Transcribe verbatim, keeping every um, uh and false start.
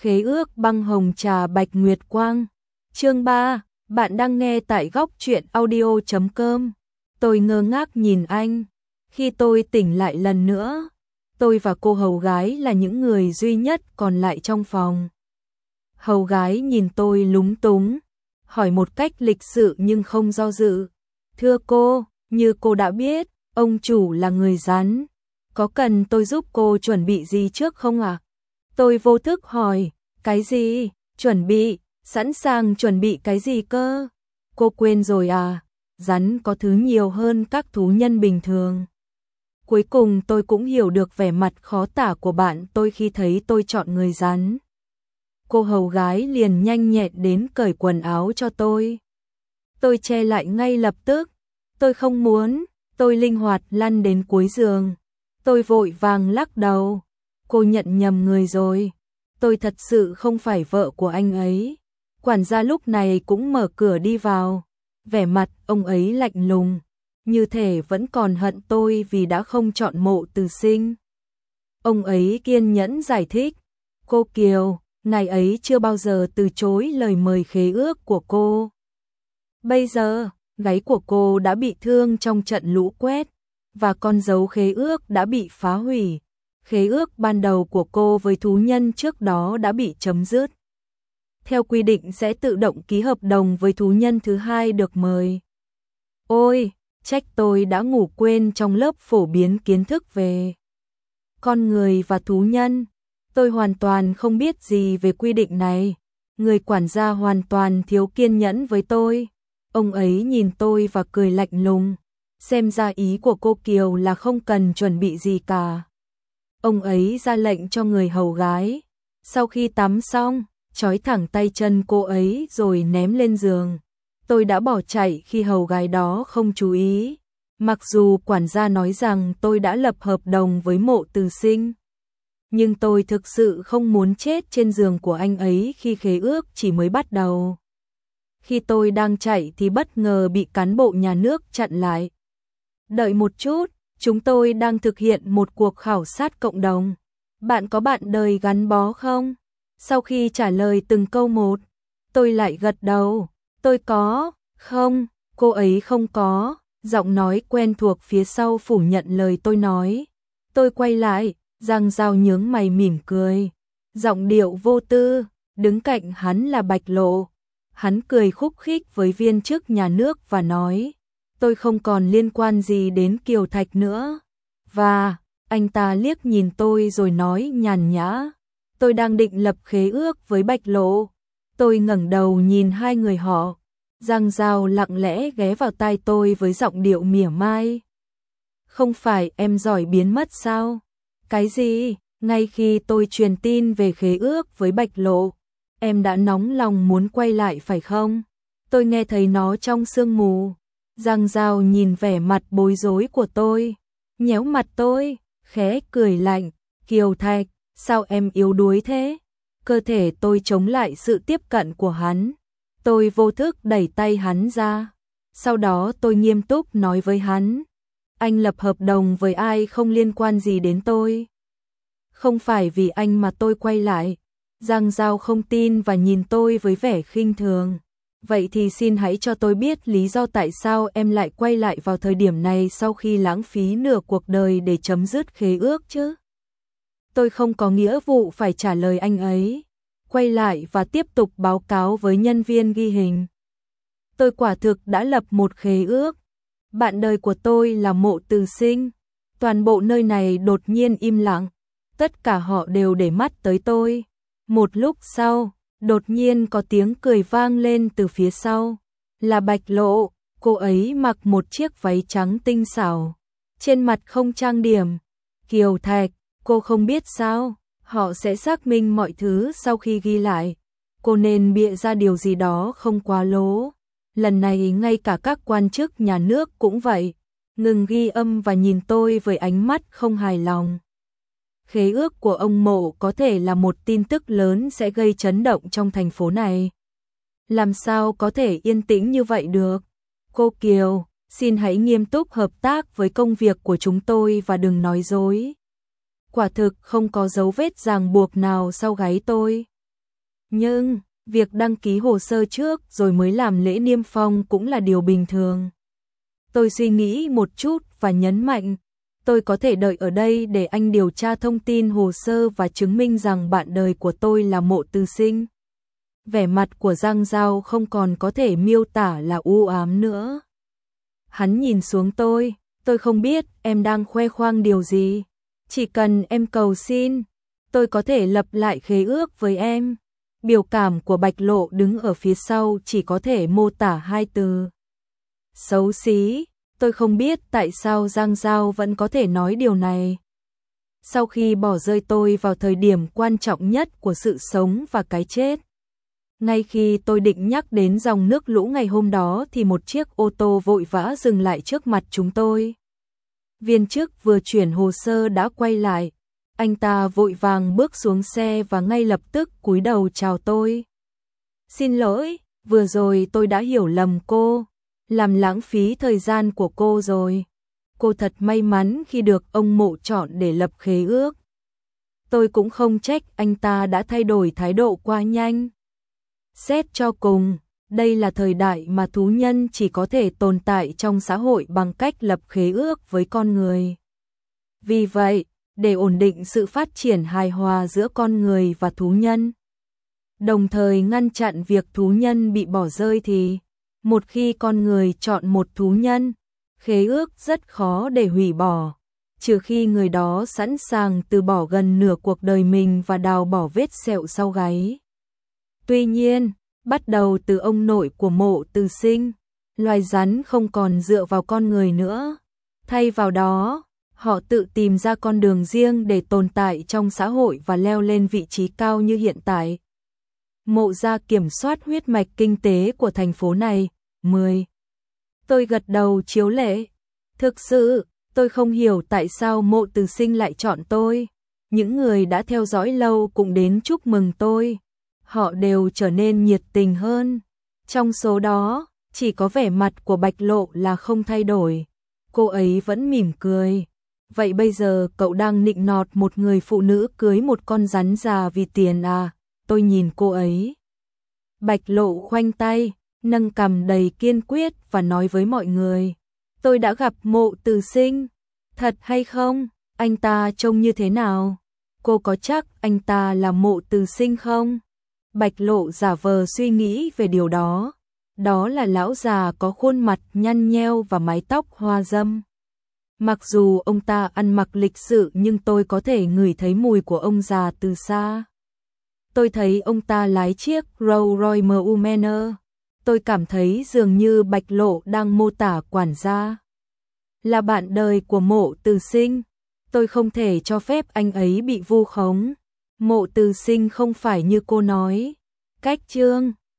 Khế ước băng hồng trà bạch nguyệt quang. Chương ba, bạn đang nghe tại góc truyện audio chấm com. Tôi ngơ ngác nhìn anh. Khi tôi tỉnh lại lần nữa, tôi và cô hầu gái là những người duy nhất còn lại trong phòng. Hầu gái nhìn tôi lúng túng, hỏi một cách lịch sự nhưng không do dự. Thưa cô, như cô đã biết, ông chủ là người rắn. Có cần tôi giúp cô chuẩn bị gì trước không ạ? À? Tôi vô thức hỏi, cái gì? Chuẩn bị? Sẵn sàng chuẩn bị cái gì cơ? Cô quên rồi à? Rắn có thứ nhiều hơn các thú nhân bình thường. Cuối cùng tôi cũng hiểu được vẻ mặt khó tả của bạn tôi khi thấy tôi chọn người rắn. Cô hầu gái liền nhanh nhẹn đến cởi quần áo cho tôi. Tôi che lại ngay lập tức. Tôi không muốn, tôi linh hoạt lăn đến cuối giường. Tôi vội vàng lắc đầu. Cô nhận nhầm người rồi. Tôi thật sự không phải vợ của anh ấy. Quản gia lúc này cũng mở cửa đi vào. Vẻ mặt ông ấy lạnh lùng, như thể vẫn còn hận tôi vì đã không chọn Mộ Từ Sinh. Ông ấy kiên nhẫn giải thích. Cô Kiều, ngài ấy chưa bao giờ từ chối lời mời khế ước của cô. Bây giờ, gáy của cô đã bị thương trong trận lũ quét, và con dấu khế ước đã bị phá hủy. Khế ước ban đầu của cô với thú nhân trước đó đã bị chấm dứt. Theo quy định sẽ tự động ký hợp đồng với thú nhân thứ hai được mời. Ôi, trách tôi đã ngủ quên trong lớp phổ biến kiến thức về con người và thú nhân. Tôi hoàn toàn không biết gì về quy định này. Người quản gia hoàn toàn thiếu kiên nhẫn với tôi. Ông ấy nhìn tôi và cười lạnh lùng. Xem ra ý của cô Kiều là không cần chuẩn bị gì cả. Ông ấy ra lệnh cho người hầu gái. Sau khi tắm xong, trói thẳng tay chân cô ấy rồi ném lên giường. Tôi đã bỏ chạy khi hầu gái đó không chú ý. Mặc dù quản gia nói rằng tôi đã lập hợp đồng với Mộ Từ Sinh, nhưng tôi thực sự không muốn chết trên giường của anh ấy khi khế ước chỉ mới bắt đầu. Khi tôi đang chạy thì bất ngờ bị cán bộ nhà nước chặn lại. Đợi một chút, chúng tôi đang thực hiện một cuộc khảo sát cộng đồng. Bạn có bạn đời gắn bó không? Sau khi trả lời từng câu một, tôi lại gật đầu. Tôi có, không, cô ấy không có. Giọng nói quen thuộc phía sau phủ nhận lời tôi nói. Tôi quay lại, Giang Giao nhướng mày mỉm cười. Giọng điệu vô tư, đứng cạnh hắn là Bạch Lộ. Hắn cười khúc khích với viên chức nhà nước và nói, tôi không còn liên quan gì đến Kiều Thạch nữa. Và, anh ta liếc nhìn tôi rồi nói nhàn nhã, tôi đang định lập khế ước với Bạch Lộ. Tôi ngẩng đầu nhìn hai người họ. Giang Giao lặng lẽ ghé vào tai tôi với giọng điệu mỉa mai. Không phải em giỏi biến mất sao? Cái gì? Ngay khi tôi truyền tin về khế ước với Bạch Lộ, em đã nóng lòng muốn quay lại phải không? Tôi nghe thấy nó trong sương mù. Giang Giao nhìn vẻ mặt bối rối của tôi, nhéo mặt tôi, khẽ cười lạnh. Kiều Thạch, sao em yếu đuối thế? Cơ thể tôi chống lại sự tiếp cận của hắn. Tôi vô thức đẩy tay hắn ra. Sau đó tôi nghiêm túc nói với hắn. Anh lập hợp đồng với ai không liên quan gì đến tôi. Không phải vì anh mà tôi quay lại. Giang Giao không tin và nhìn tôi với vẻ khinh thường. Vậy thì xin hãy cho tôi biết lý do tại sao em lại quay lại vào thời điểm này sau khi lãng phí nửa cuộc đời để chấm dứt khế ước chứ. Tôi không có nghĩa vụ phải trả lời anh ấy. Quay lại và tiếp tục báo cáo với nhân viên ghi hình. Tôi quả thực đã lập một khế ước. Bạn đời của tôi là Mộ Từ Sinh. Toàn bộ nơi này đột nhiên im lặng. Tất cả họ đều để mắt tới tôi. Một lúc sau, đột nhiên có tiếng cười vang lên từ phía sau. Là Bạch Lộ, cô ấy mặc một chiếc váy trắng tinh xảo. Trên mặt không trang điểm. Kiều Thạch, cô không biết sao? Họ sẽ xác minh mọi thứ sau khi ghi lại. Cô nên bịa ra điều gì đó không quá lố. Lần này ngay cả các quan chức nhà nước cũng vậy. Ngừng ghi âm và nhìn tôi với ánh mắt không hài lòng. Khế ước của ông Mộ có thể là một tin tức lớn sẽ gây chấn động trong thành phố này. Làm sao có thể yên tĩnh như vậy được? Cô Kiều, xin hãy nghiêm túc hợp tác với công việc của chúng tôi và đừng nói dối. Quả thực không có dấu vết ràng buộc nào sau gáy tôi. Nhưng, việc đăng ký hồ sơ trước rồi mới làm lễ niêm phong cũng là điều bình thường. Tôi suy nghĩ một chút và nhấn mạnh, tôi có thể đợi ở đây để anh điều tra thông tin hồ sơ và chứng minh rằng bạn đời của tôi là Mộ Từ Sinh. Vẻ mặt của Giang Giao không còn có thể miêu tả là u ám nữa. Hắn nhìn xuống tôi, tôi không biết em đang khoe khoang điều gì. Chỉ cần em cầu xin, tôi có thể lập lại khế ước với em. Biểu cảm của Bạch Lộ đứng ở phía sau chỉ có thể mô tả hai từ. Xấu xí, tôi không biết tại sao Giang Giao vẫn có thể nói điều này. Sau khi bỏ rơi tôi vào thời điểm quan trọng nhất của sự sống và cái chết. Ngay khi tôi định nhắc đến dòng nước lũ ngày hôm đó thì một chiếc ô tô vội vã dừng lại trước mặt chúng tôi. Viên chức vừa chuyển hồ sơ đã quay lại. Anh ta vội vàng bước xuống xe và ngay lập tức cúi đầu chào tôi. Xin lỗi, vừa rồi tôi đã hiểu lầm cô, làm lãng phí thời gian của cô rồi. Cô thật may mắn khi được ông Mộ chọn để lập khế ước. Tôi cũng không trách anh ta đã thay đổi thái độ quá nhanh. Xét cho cùng, đây là thời đại mà thú nhân chỉ có thể tồn tại trong xã hội bằng cách lập khế ước với con người. Vì vậy, để ổn định sự phát triển hài hòa giữa con người và thú nhân, đồng thời ngăn chặn việc thú nhân bị bỏ rơi thì, một khi con người chọn một thú nhân, khế ước rất khó để hủy bỏ, trừ khi người đó sẵn sàng từ bỏ gần nửa cuộc đời mình và đào bỏ vết sẹo sau gáy. Tuy nhiên, bắt đầu từ ông nội của Mộ Từ Sinh, loài rắn không còn dựa vào con người nữa. Thay vào đó, họ tự tìm ra con đường riêng để tồn tại trong xã hội và leo lên vị trí cao như hiện tại. Mộ gia kiểm soát huyết mạch kinh tế của thành phố này. mười. Tôi gật đầu chiếu lệ. Thực sự, tôi không hiểu tại sao Mộ Từ Sinh lại chọn tôi. Những người đã theo dõi lâu cũng đến chúc mừng tôi. Họ đều trở nên nhiệt tình hơn. Trong số đó, chỉ có vẻ mặt của Bạch Lộ là không thay đổi. Cô ấy vẫn mỉm cười. Vậy bây giờ cậu đang nịnh nọt một người phụ nữ cưới một con rắn già vì tiền à? Tôi nhìn cô ấy. Bạch Lộ khoanh tay, nâng cằm đầy kiên quyết và nói với mọi người. Tôi đã gặp Mộ Từ Sinh. Thật hay không? Anh ta trông như thế nào? Cô có chắc anh ta là Mộ Từ Sinh không? Bạch Lộ giả vờ suy nghĩ về điều đó. Đó là lão già có khuôn mặt nhăn nheo và mái tóc hoa râm. Mặc dù ông ta ăn mặc lịch sự nhưng tôi có thể ngửi thấy mùi của ông già từ xa. Tôi thấy ông ta lái chiếc Rolls Royce em u Manor. Tôi cảm thấy dường như Bạch Lộ đang mô tả quản gia. Là bạn đời của Mộ Từ Sinh. Tôi không thể cho phép anh ấy bị vu khống. Mộ Từ Sinh không phải như cô nói. Cách chương